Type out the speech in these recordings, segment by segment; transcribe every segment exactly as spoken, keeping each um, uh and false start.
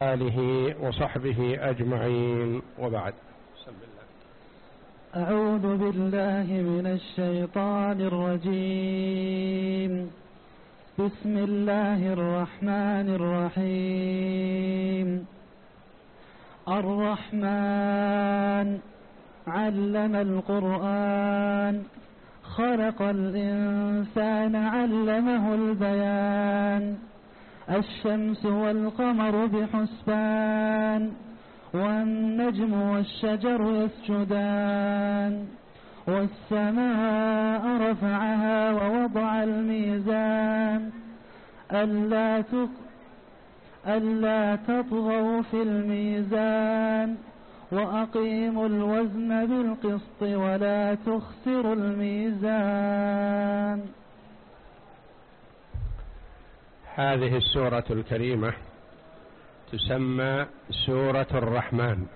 آله وصحبه أجمعين، وبعد. بسم الله. أعوذ بالله من الشيطان الرجيم. بسم الله الرحمن الرحيم. الرحمن علم القرآن، خلق الإنسان علمه البيان. الشمس والقمر بحسبان، والنجم والشجر يسجدان. والسماء رفعها ووضع الميزان، ألا تق... ألا تطغوا في الميزان، وأقيموا الوزن بالقسط ولا تخسروا الميزان. هذه السورة الكريمة تسمى سورة الرحمن،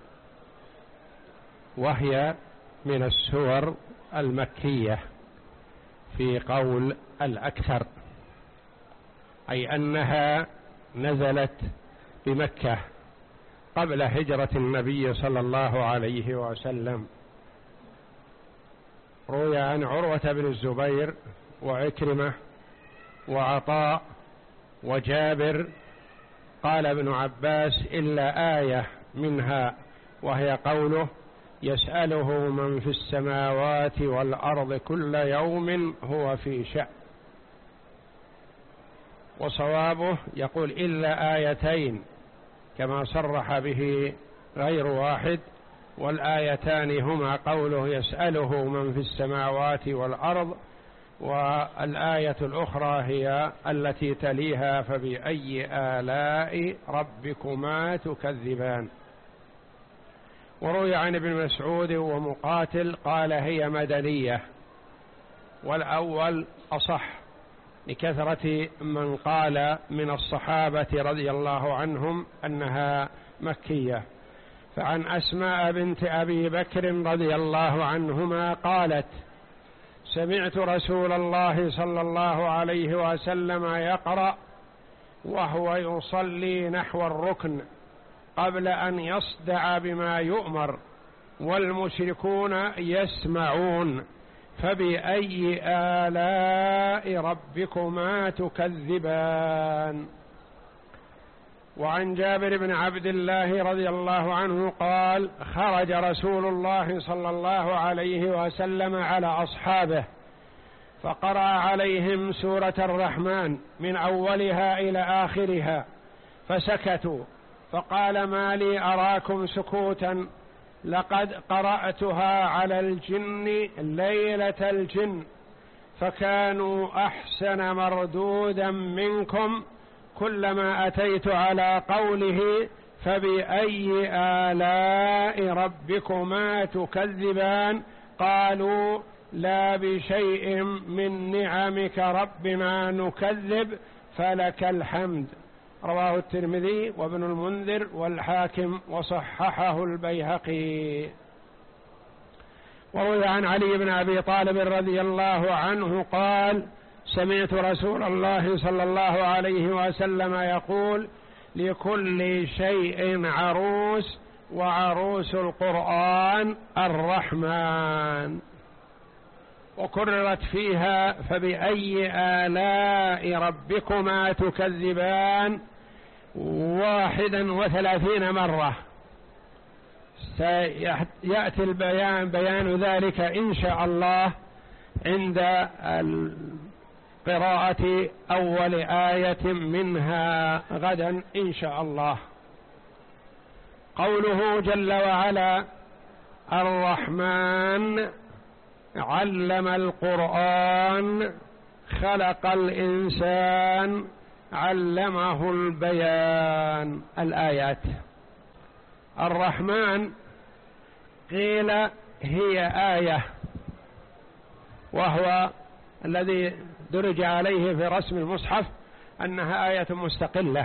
وهي من السور المكية في قول الأكثر، أي أنها نزلت بمكة قبل هجرة النبي صلى الله عليه وسلم. روي عن عروة بن الزبير وعكرمة وعطاء وجابر قال ابن عباس إلا آية منها، وهي قوله يسأله من في السماوات والأرض كل يوم هو في شأن. وصوابه يقول إلا آيتين كما صرح به غير واحد، والآيتان هما قوله يسأله من في السماوات والأرض، والآية الأخرى هي التي تليها فبأي آلاء ربكما تكذبان. وروي عن ابن مسعود ومقاتل قال هي مدنية، والأول أصح لكثرة من قال من الصحابة رضي الله عنهم أنها مكية. فعن أسماء بنت أبي بكر رضي الله عنهما قالت سمعت رسول الله صلى الله عليه وسلم يقرأ وهو يصلي نحو الركن قبل أن يصدع بما يؤمر والمشركون يسمعون فبأي آلاء ربكما تكذبان. وعن جابر بن عبد الله رضي الله عنه قال خرج رسول الله صلى الله عليه وسلم على أصحابه فقرأ عليهم سورة الرحمن من أولها إلى آخرها فسكتوا، فقال ما لي أراكم سكوتا، لقد قرأتها على الجن ليلة الجن فكانوا أحسن مردودا منكم، كلما أتيت على قوله فبأي آلاء ربكما تكذبان قالوا لا بشيء من نعمك ربنا نكذب فلك الحمد. رواه الترمذي وابن المنذر والحاكم وصححه البيهقي. وروي عن علي بن أبي طالب رضي الله عنه قال سمعت رسول الله صلى الله عليه وسلم يقول لكل شيء عروس وعروس القرآن الرحمن. وكررت فيها فبأي آلاء ربكما تكذبان واحدا وثلاثين مرة. سيأتي البيان بيان ذلك إن شاء الله عند قراءة أول آية منها غدا إن شاء الله. قوله جل وعلا الرحمن علم القرآن خلق الإنسان علمه البيان. الآيات الرحمن قيل هي آية، وهو الذي درج عليه في رسم المصحف أنها آية مستقلة،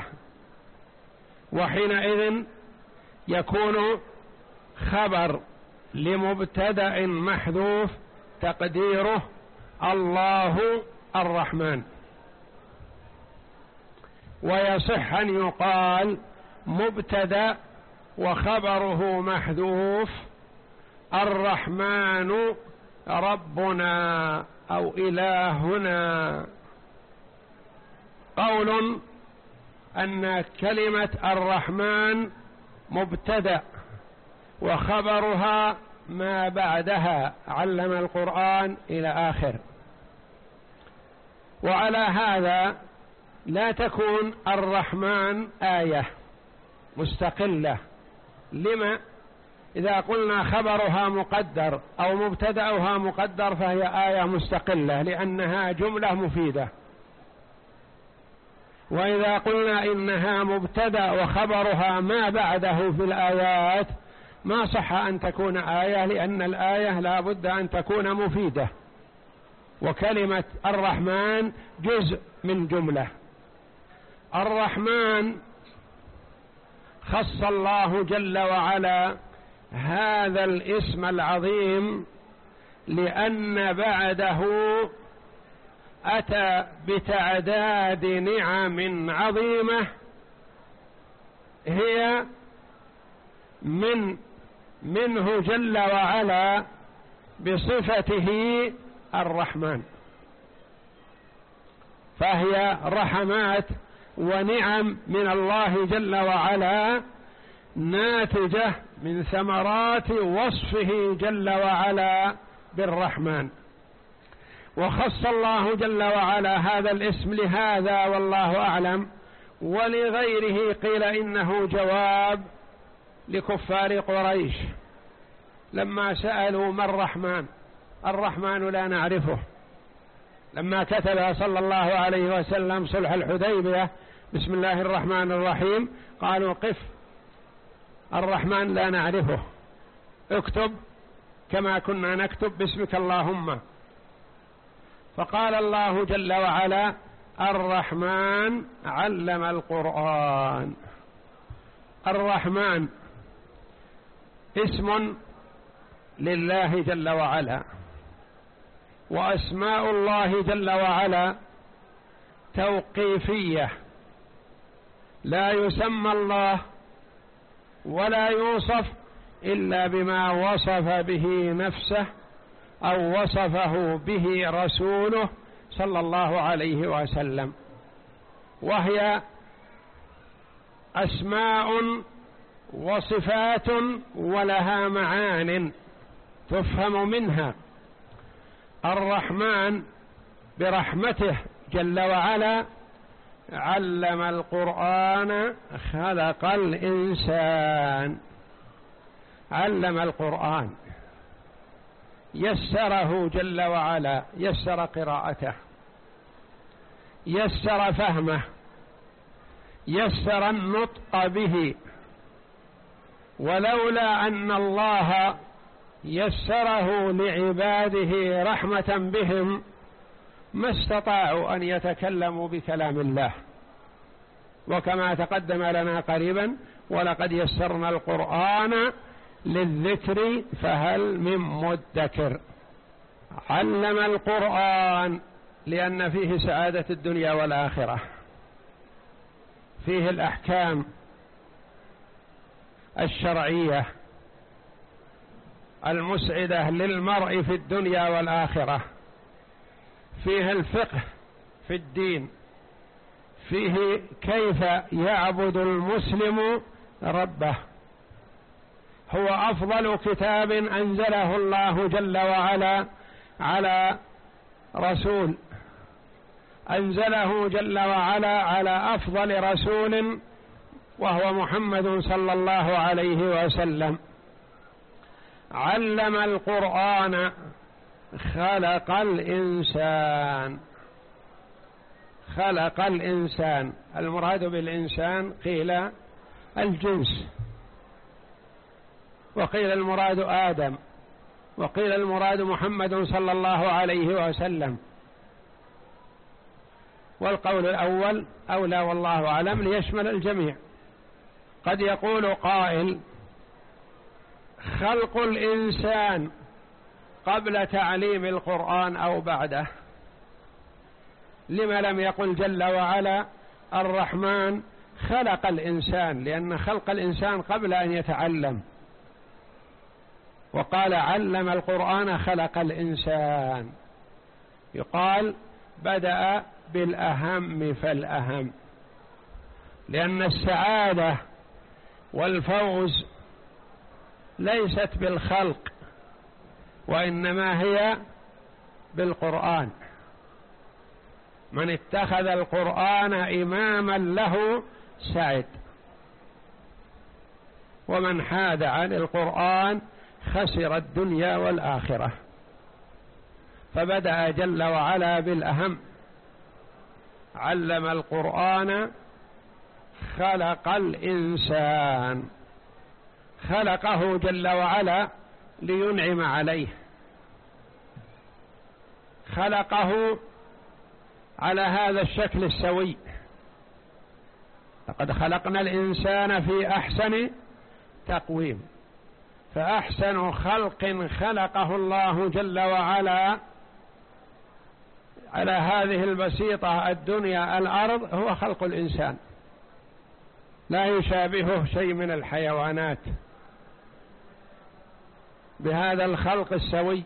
وحينئذ يكون خبر لمبتدأ محذوف تقديره الله الرحمن. ويصح أن يقال مبتدأ وخبره محذوف، الرحمن ربنا أو إلهنا. قول أن كلمة الرحمن مبتدأ وخبرها ما بعدها علم القرآن إلى آخر. وعلى هذا لا تكون الرحمن آية مستقلة. لما؟ إذا قلنا خبرها مقدر أو مبتدأها مقدر فهي آية مستقلة لأنها جملة مفيدة. وإذا قلنا إنها مبتدأ وخبرها ما بعده في الآيات ما صح أن تكون آية، لأن الآية لا بد أن تكون مفيدة، وكلمة الرحمن جزء من جملة. الرحمن خص الله جل وعلا هذا الاسم العظيم لأن بعده أتى بتعداد نعم عظيمة هي من منه جل وعلا بصفته الرحمن، فهي رحمات ونعم من الله جل وعلا ناتجة من ثمرات وصفه جل وعلا بالرحمن. وخص الله جل وعلا هذا الاسم لهذا والله أعلم، ولغيره قيل إنه جواب لكفار قريش لما سألوا ما الرحمن، الرحمن لا نعرفه. لما كتب صلى الله عليه وسلم صلح الحديبية بسم الله الرحمن الرحيم قالوا قف، الرحمن لا نعرفه، اكتب كما كنا نكتب باسمك اللهم. فقال الله جل وعلا الرحمن علم القرآن. الرحمن اسم لله جل وعلا، وأسماء الله جل وعلا توقيفية، لا يسمى الله ولا يوصف إلا بما وصف به نفسه أو وصفه به رسوله صلى الله عليه وسلم، وهي أسماء وصفات ولها معان تفهم منها. الرحمن برحمته جل وعلا علم القرآن خلق الإنسان، علم القرآن يسره جل وعلا، يسر قراءته، يسر فهمه، يسر النطق به. ولولا أن الله يسره لعباده رحمة بهم ما استطاعوا أن يتكلموا بكلام الله. وكما تقدم لنا قريبا ولقد يسرنا القرآن للذكر فهل من مدكر. علم القرآن لأن فيه سعادة الدنيا والآخرة، فيه الأحكام الشرعية المسعدة للمرء في الدنيا والآخرة، فيه الفقه في الدين، فيه كيف يعبد المسلم ربه. هو أفضل كتاب أنزله الله جل وعلا على رسول، أنزله جل وعلا على أفضل رسول وهو محمد صلى الله عليه وسلم. علم القرآن خلق الإنسان، خلق الإنسان، المراد بالإنسان قيل الجنس، وقيل المراد آدم، وقيل المراد محمد صلى الله عليه وسلم. والقول الأول أولى والله أعلم ليشمل الجميع. قد يقول قائل خلق الإنسان قبل تعليم القرآن أو بعده، لما لم يقل جل وعلا الرحمن خلق الإنسان، لأن خلق الإنسان قبل أن يتعلم، وقال علم القرآن خلق الإنسان. يقال بدأ بالأهم فالأهم، لأن السعادة والفوز ليست بالخلق، وإنما هي بالقرآن. من اتخذ القرآن إماما له سعد، ومن حاد عن القرآن خسر الدنيا والآخرة. فبدأ جل وعلا بالأهم، علم القرآن خلق الإنسان، خلقه جل وعلا لينعم عليه، خلقه على هذا الشكل السوي. لقد خلقنا الإنسان في أحسن تقويم، فأحسن خلق خلقه الله جل وعلا على هذه البسيطة الدنيا الأرض هو خلق الإنسان، لا يشابهه شيء من الحيوانات، بهذا الخلق السوي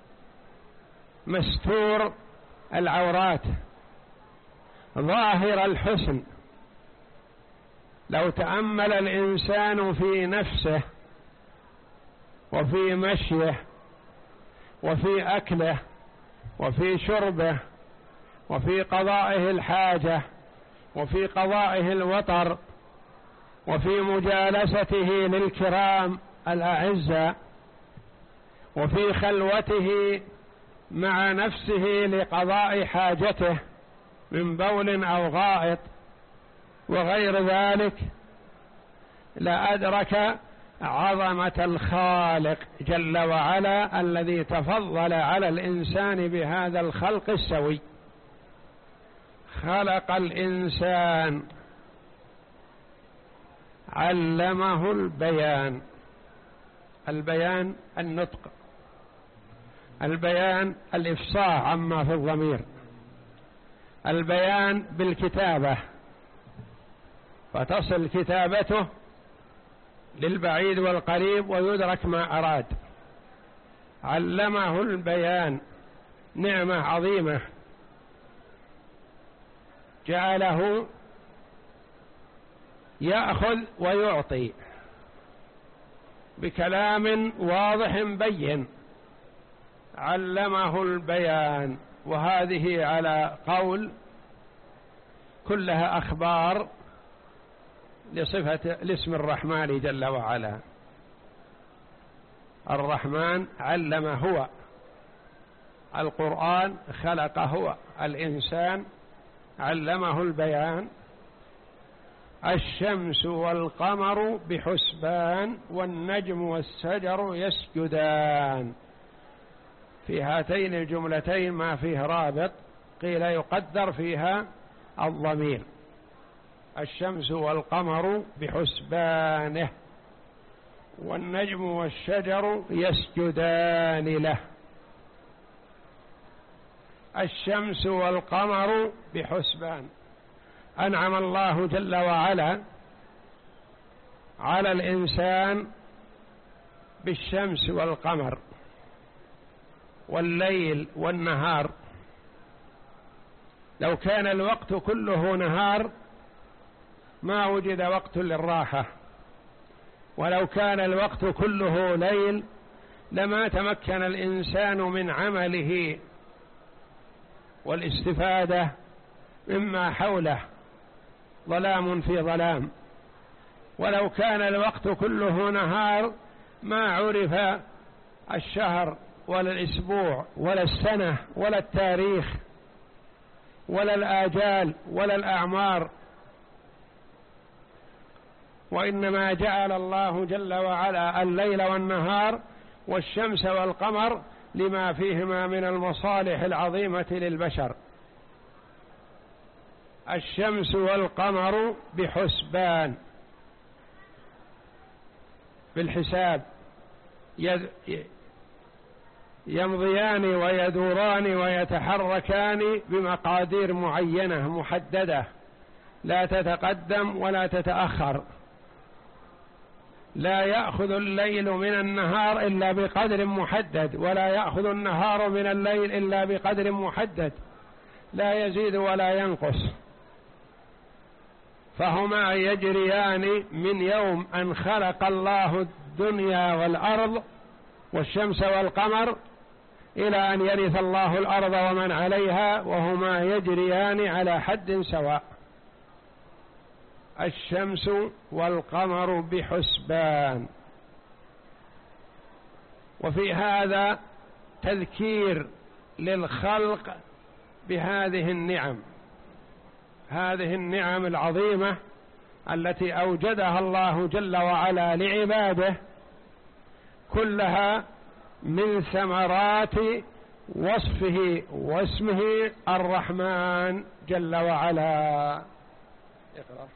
مستور العورات، ظاهر الحسن. لو تأمل الإنسان في نفسه وفي مشيه وفي أكله وفي شربه وفي قضائه الحاجة وفي قضائه الوطر وفي مجالسته للكرام الأعزة وفي خلوته مع نفسه لقضاء حاجته من بول أو غائط وغير ذلك، لأدرك عظمة الخالق جل وعلا الذي تفضل على الإنسان بهذا الخلق السوي. خلق الإنسان، علمه البيان. البيان النطق، البيان الإفصاح عما في الضمير، البيان بالكتابة فتصل كتابته للبعيد والقريب ويدرك ما أراد. علمه البيان، نعمة عظيمة، جعله يأخذ ويعطي بكلام واضح بين. علمه البيان، وهذه على قول كلها أخبار لصفة الاسم الرحمن جل وعلا. الرحمن علم هو، القرآن خلق هو، الإنسان علمه البيان. الشمس والقمر بحسبان والنجم والشجر يسجدان. في هاتين الجملتين ما فيه رابط، قيل يقدر فيها الضمير. الشمس والقمر بحسبانه والنجم والشجر يسجدان له. الشمس والقمر بحسبان، أنعم الله جل وعلا على الإنسان بالشمس والقمر والليل والنهار. لو كان الوقت كله نهار ما وجد وقت للراحة، ولو كان الوقت كله ليل لما تمكن الإنسان من عمله والاستفادة مما حوله، ظلام في ظلام. ولو كان الوقت كله نهار ما عرف الشهر ولا الأسبوع ولا السنة ولا التاريخ ولا الآجال ولا الأعمار. وإنما جعل الله جل وعلا الليل والنهار والشمس والقمر لما فيهما من المصالح العظيمة للبشر. الشمس والقمر بحسبان، بالحساب، يمضيان ويدوران ويتحركان بمقادير معينة محددة لا تتقدم ولا تتأخر، لا يأخذ الليل من النهار إلا بقدر محدد، ولا يأخذ النهار من الليل إلا بقدر محدد، لا يزيد ولا ينقص، فهما يجريان من يوم أن خلق الله الدنيا والأرض والشمس والقمر إلى أن يرث الله الأرض ومن عليها، وهما يجريان على حد سواء. الشمس والقمر بحسبان. وفي هذا تذكير للخلق بهذه النعم، هذه النعم العظيمة التي أوجدها الله جل وعلا لعباده، كلها من ثمرات وصفه واسمه الرحمن جل وعلا. اقرأ.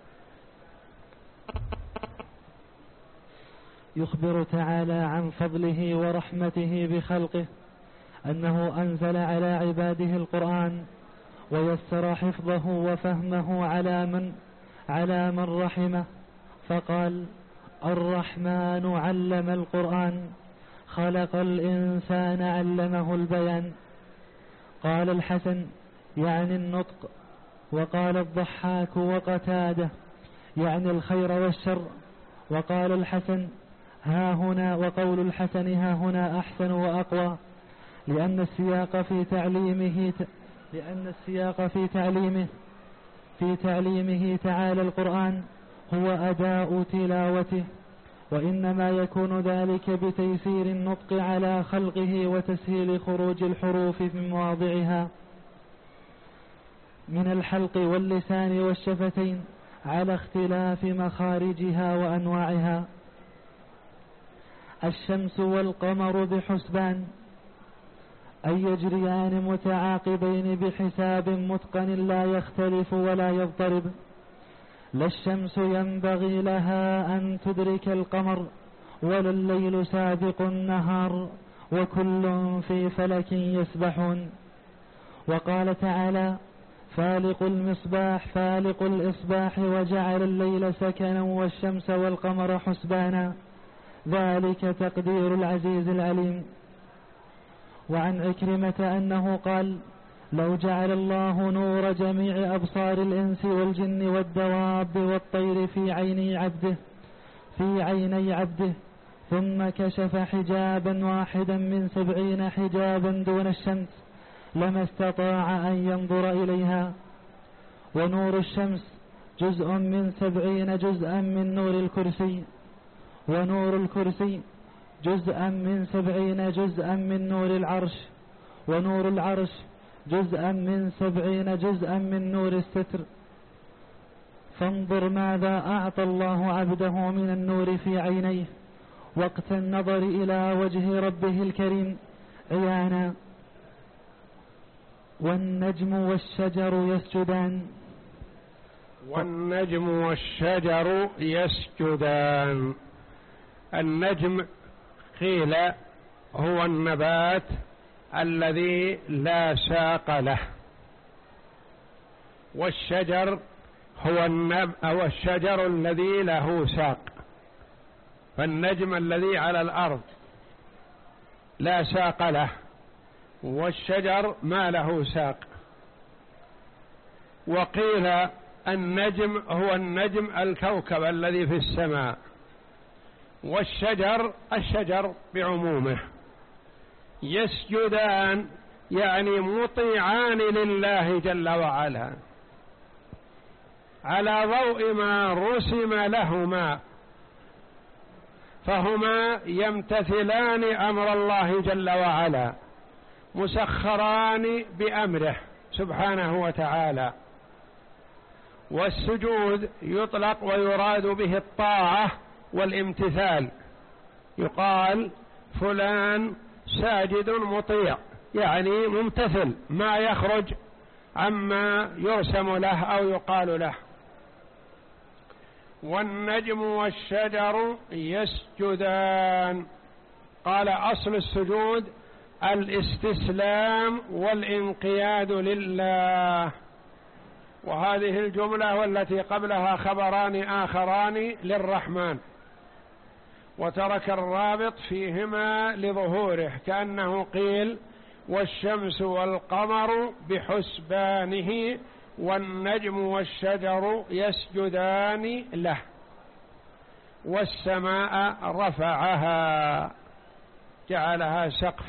يخبر تعالى عن فضله ورحمته بخلقه أنه أنزل على عباده القرآن ويسر حفظه وفهمه على من على من رحمه، فقال: الرحمن علم القرآن خلق الإنسان علمه البيان. قال الحسن: يعني النطق. وقال الضحاك وقتاده: يعني الخير والشر. وقال الحسن: ها هنا وقول الحسن ها هنا أحسن وأقوى، لأن السياق في تعليمه لأن السياق في تعليمه في تعليمه تعالى القرآن هو أداء تلاوته، وإنما يكون ذلك بتيسير النطق على خلقه وتسهيل خروج الحروف في مواضعها من الحلق واللسان والشفتين على اختلاف مخارجها وأنواعها. الشمس والقمر بحسبان، أي يجريان متعاقبين بحساب متقن لا يختلف ولا يضطرب. لا الشمس ينبغي لها أن تدرك القمر، ولا الليل سابق النهار، وكل في فلك يسبحون. وقال تعالى: فالق المصباح فالق الإصباح وجعل الليل سكنا والشمس والقمر حسبانا، ذلك تقدير العزيز العليم. وعن عكرمة أنه قال: لو جعل الله نور جميع أبصار الإنس والجن والدواب والطير في عيني عبده في عيني عبده ثم كشف حجابا واحدا من سبعين حجابا دون الشمس لما استطاع أن ينظر إليها. ونور الشمس جزء من سبعين جزءا من نور الكرسي، ونور الكرسي جزءا من سبعين جزءا من نور العرش، ونور العرش جزءا من سبعين جزءا من نور الستر. فانظر ماذا أعطى الله عبده من النور في عينيه وقت النظر إلى وجه ربه الكريم عيانا. والنجم والشجر يسجدان والنجم والشجر يسجدان. النجم قيل هو النبات الذي لا ساق له، والشجر هو النب أو الشجر الذي له ساق. فالنجم الذي على الأرض لا ساق له، والشجر ما له ساق. وقيل النجم هو النجم الكوكب الذي في السماء، والشجر الشجر بعمومه. يسجدان يعني مطيعان لله جل وعلا على ضوء ما رسم لهما، فهما يمتثلان أمر الله جل وعلا، مسخران بأمره سبحانه وتعالى. والسجود يطلق ويراد به الطاعة والامتثال، يقال فلان ساجد مطيع، يعني ممتثل ما يخرج عما يرسم له أو يقال له. والنجم والشجر يسجدان. قال أصل السجود الاستسلام والانقياد لله، وهذه الجملة والتي قبلها خبران آخران للرحمن، وترك الرابط فيهما لظهوره، كأنه قيل والشمس والقمر بحسبانه والنجم والشجر يسجدان له والسماء رفعها، جعلها سقف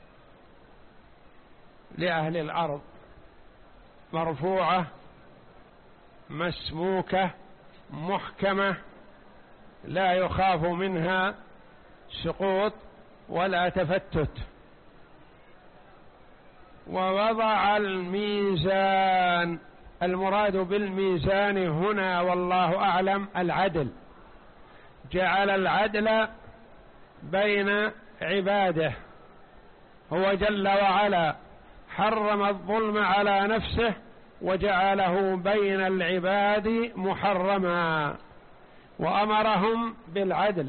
لأهل الأرض مرفوعة مسموكة محكمة لا يخاف منها سقوط ولا تفتت. ووضع الميزان، المراد بالميزان هنا والله أعلم العدل، جعل العدل بين عباده، هو جل وعلا حرم الظلم على نفسه وجعله بين العباد محرما، وأمرهم بالعدل.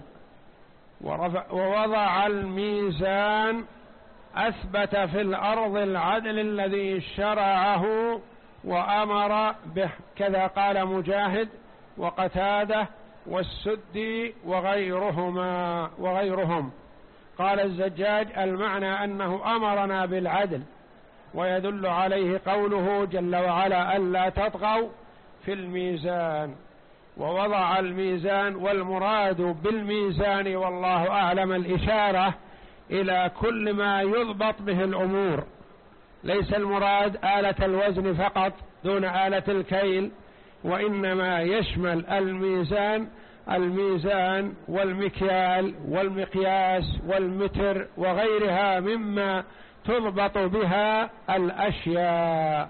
ووضع الميزان أثبت في الأرض العدل الذي شرعه وأمر به، كذا قال مجاهد وقتادة والسدي وغيرهما وغيرهم. قال الزجاج المعنى أنه أمرنا بالعدل، ويدل عليه قوله جل وعلا ألا تطغوا في الميزان. ووضع الميزان، والمراد بالميزان والله أعلم الإشارة إلى كل ما يضبط به الأمور، ليس المراد آلة الوزن فقط دون آلة الكيل، وإنما يشمل الميزان الميزان والمكيال والمقياس والمتر وغيرها مما تضبط بها الأشياء.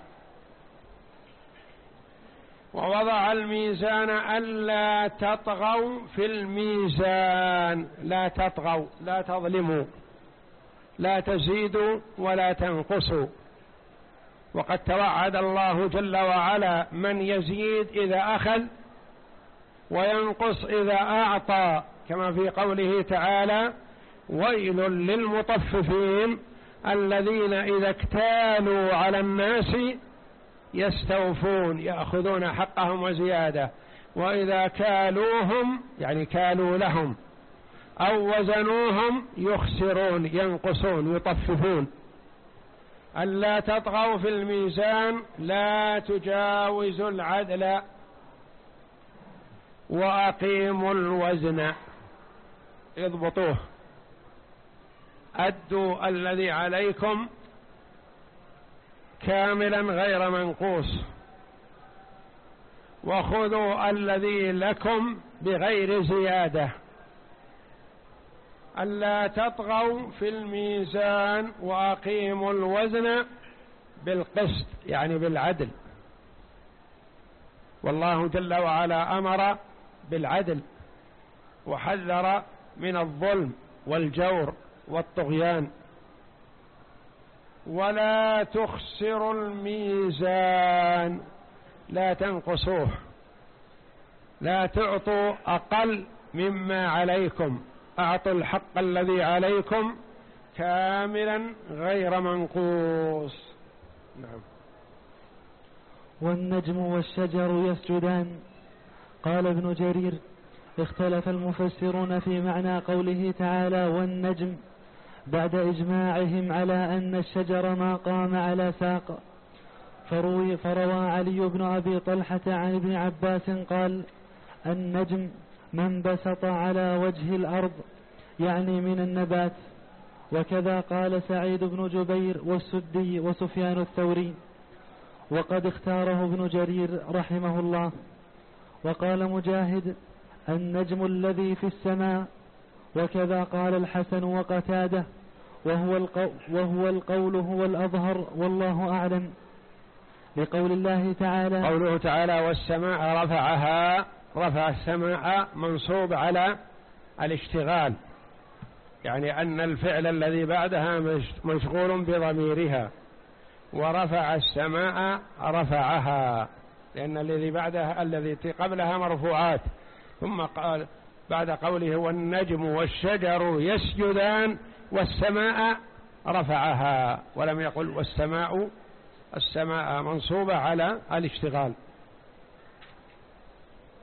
ووضع الميزان ألا تطغوا في الميزان، لا تطغوا، لا تظلموا، لا تزيدوا ولا تنقصوا. وقد توعد الله جل وعلا من يزيد إذا أخذ وينقص إذا أعطى، كما في قوله تعالى ويل للمطففين الذين إذا اكتالوا على الناس يستوفون، يأخذون حقهم وزيادة، وإذا كالوهم يعني كالوا لهم أو وزنوهم يخسرون ينقصون يطففون. ألا تطغوا في الميزان، لا تجاوزوا العدل، وأقيموا الوزن، اضبطوه، أدوا الذي عليكم كاملا غير منقوص، وخذوا الذي لكم بغير زيادة. ألا تطغوا في الميزان وأقيموا الوزن بالقسط يعني بالعدل. والله جل وعلا أمر بالعدل وحذر من الظلم والجور والطغيان. ولا تخسروا الميزان، لا تنقصوه، لا تعطوا أقل مما عليكم، أعطوا الحق الذي عليكم كاملا غير منقوص. نعم. والنجم والشجر يسجدان. قال ابن جرير اختلف المفسرون في معنى قوله تعالى والنجم بعد إجماعهم على أن الشجر ما قام على ساق، فروي, فروى علي بن أبي طلحة عن ابن عباس قال النجم من بسط على وجه الأرض يعني من النبات. وكذا قال سعيد بن جبير والسدي وسفيان الثوري، وقد اختاره ابن جرير رحمه الله. وقال مجاهد النجم الذي في السماء، وكذا قال الحسن وقتاده، وهو, القو وهو القول هو الأظهر والله أعلم، لقول الله تعالى قوله تعالى والسماء رفعها، رفع السماء منصوب على الاشتغال، يعني أن الفعل الذي بعدها مشغول بضميرها، ورفع السماء رفعها، لأن الذي بعدها الذي قبلها مرفوعات. ثم قال بعد قوله والنجم والشجر يسجدان والسماء رفعها، ولم يقل والسماء، السماء منصوبة على الاشتغال.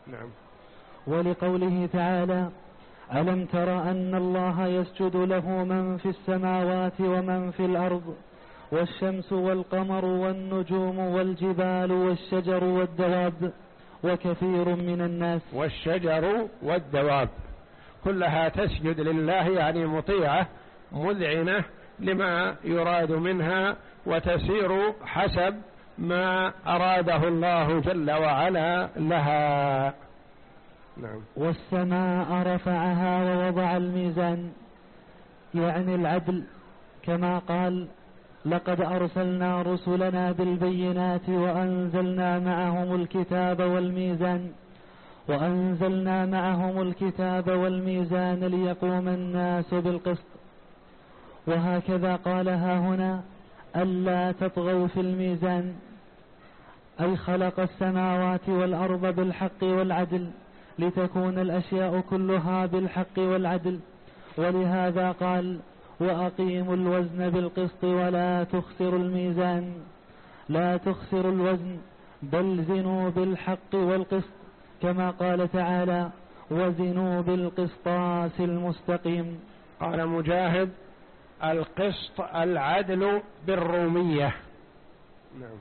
نعم. ولقوله تعالى: ألم تر أن الله يسجد له من في السماوات ومن في الأرض والشمس والقمر والنجوم والجبال والشجر والدواب وكثير من الناس. والشجر والدواب كلها تسجد لله، يعني مطيعة مذعنة لما يراد منها، وتسير حسب ما أراده الله جل وعلا لها. نعم. والسماء رفعها ووضع الميزان، يعني العدل، كما قال: لقد أرسلنا رسلنا بالبينات وأنزلنا معهم الكتاب والميزان وأنزلنا معهم الكتاب والميزان ليقوم الناس بالقسط. وهكذا قال ها هنا: ألا تطغوا في الميزان، أي خلق السماوات والأرض بالحق والعدل لتكون الأشياء كلها بالحق والعدل. ولهذا قال: وأقيموا الوزن بالقسط ولا تخسروا الميزان. لا تخسروا الوزن بل زنوا بالحق والقسط، كما قال تعالى: وزنوا بالقسطاس المستقيم. قال مجاهد: القسط العدل بالرومية. نعم.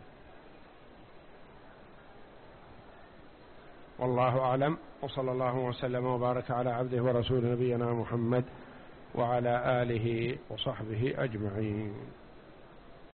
والله أعلم، وصلى الله وسلم وبارك على عبده ورسول نبينا محمد وعلى آله وصحبه أجمعين.